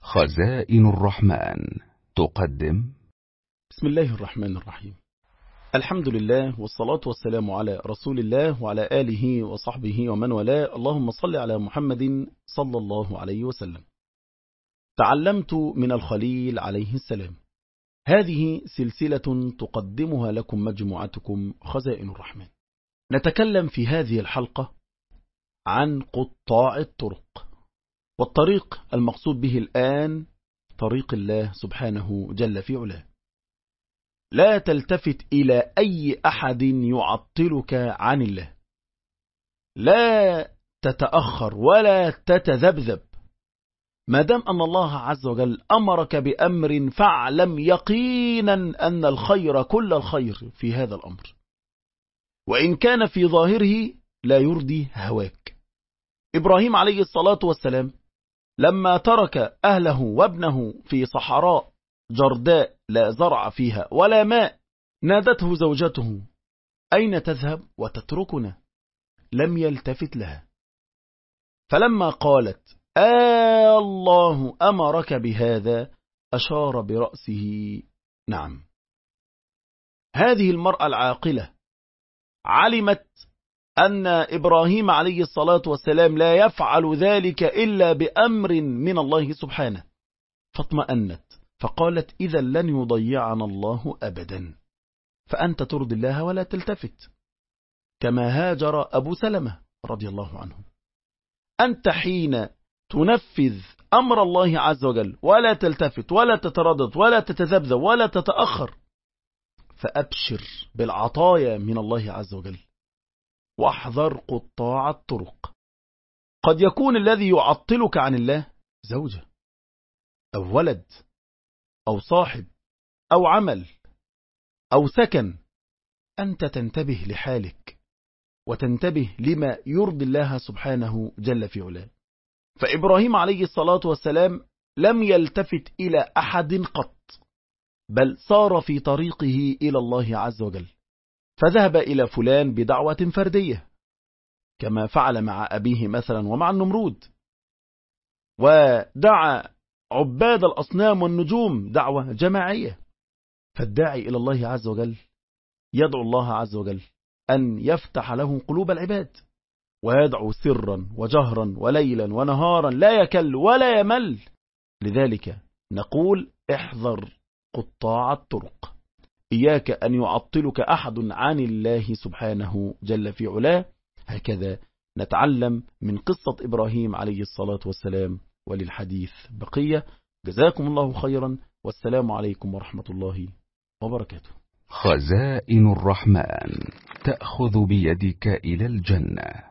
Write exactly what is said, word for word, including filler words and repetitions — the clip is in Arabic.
خزائن الرحمن تقدم. بسم الله الرحمن الرحيم. الحمد لله والصلاة والسلام على رسول الله وعلى آله وصحبه ومن والاه. اللهم صل على محمد صلى الله عليه وسلم. تعلمت من الخليل عليه السلام. هذه سلسلة تقدمها لكم مجموعتكم خزائن الرحمن. نتكلم في هذه الحلقة عن قطاع الطرق، والطريق المقصود به الآن طريق الله سبحانه جل في علاه. لا تلتفت إلى أي أحد يعطلك عن الله، لا تتأخر ولا تتذبذب. ما دام أن الله عز وجل أمرك بأمر فاعلم يقينا أن الخير كل الخير في هذا الأمر، وإن كان في ظاهره لا يرضي هواك. إبراهيم عليه الصلاة والسلام لما ترك أهله وابنه في صحراء جرداء لا زرع فيها ولا ماء، نادته زوجته: أين تذهب وتتركنا؟ لم يلتفت لها، فلما قالت: آه الله أمرك بهذا، أشار برأسه نعم. هذه المرأة العاقلة علمت أن إبراهيم عليه الصلاة والسلام لا يفعل ذلك إلا بأمر من الله سبحانه، فاطمأنت فقالت: إذا لن يضيعنا الله أبدا، فأنت ترضي الله ولا تلتفت، كما هاجر أبو سلمة رضي الله عنه. أنت حين تنفذ أمر الله عز وجل ولا تلتفت ولا تتردد ولا تتذبذب ولا تتأخر، فأبشر بالعطايا من الله عز وجل، واحذر قطاع الطرق. قد يكون الذي يعطلك عن الله زوجة أو ولد أو صاحب أو عمل أو سكن. أنت تنتبه لحالك وتنتبه لما يرضي الله سبحانه جل في علاه. فإبراهيم عليه الصلاة والسلام لم يلتفت إلى أحد قط، بل صار في طريقه إلى الله عز وجل، فذهب إلى فلان بدعوة فردية كما فعل مع أبيه مثلا ومع النمرود، ودعا عباد الأصنام والنجوم دعوة جماعية. فالداعي إلى الله عز وجل يدعو الله عز وجل أن يفتح له قلوب العباد، ويدعو سرا وجهرا وليلا ونهارا لا يكل ولا يمل. لذلك نقول: احذر قطاع الطرق، إياك أن يعطلك أحد عن الله سبحانه جل في علاه. هكذا نتعلم من قصة إبراهيم عليه الصلاة والسلام، وللحديث بقية. جزاكم الله خيرا، والسلام عليكم ورحمة الله وبركاته. خزائن الرحمن تأخذ بيدك إلى الجنة.